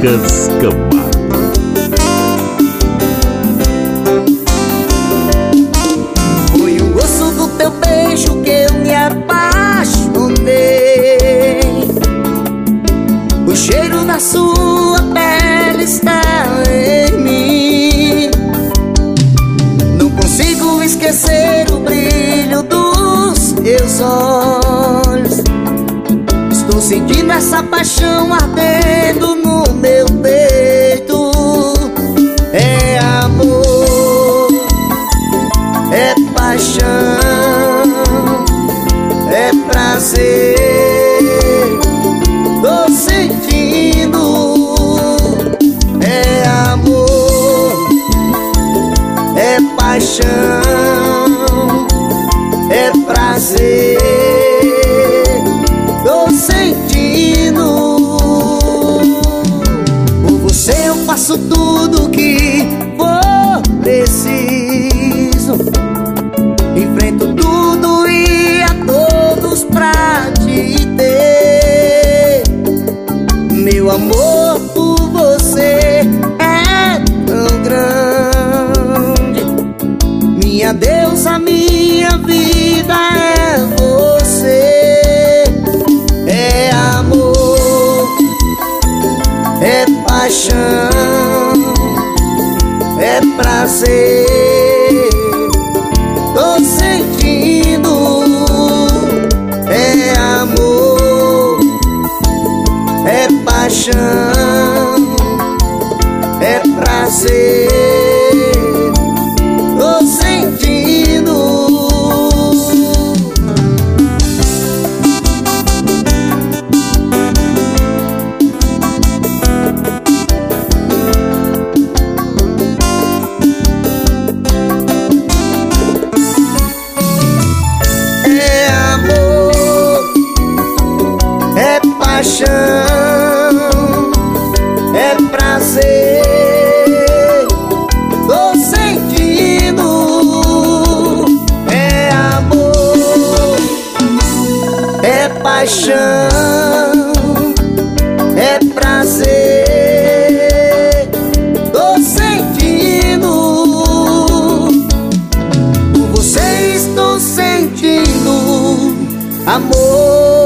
Lucas Camargo. Foi o gosto do teu beijo que eu me apaixonei. O cheiro da sua pele está em mim. Não consigo esquecer o brilho dos teus olhos. Estou sentindo essa paixão ardendo no meu peito. É amor, é paixão, é prazer. Tô sentindo. É amor, é paixão, é prazer. Tô sentindo. Por você eu faço tudo que for preciso. Enfrento tudo e a todos pra te ter. Meu amor por você é tão grande. Minha deusa, minha vida é você. É amor, é paixão, é prazer. Tô sentindo. É amor, é paixão, é prazer. Tô sentindo. É amor, é paixão, é prazer. Tô sentindo. É amor, é paixão, é prazer. Tô sentindo. Por você estou sentindo amor.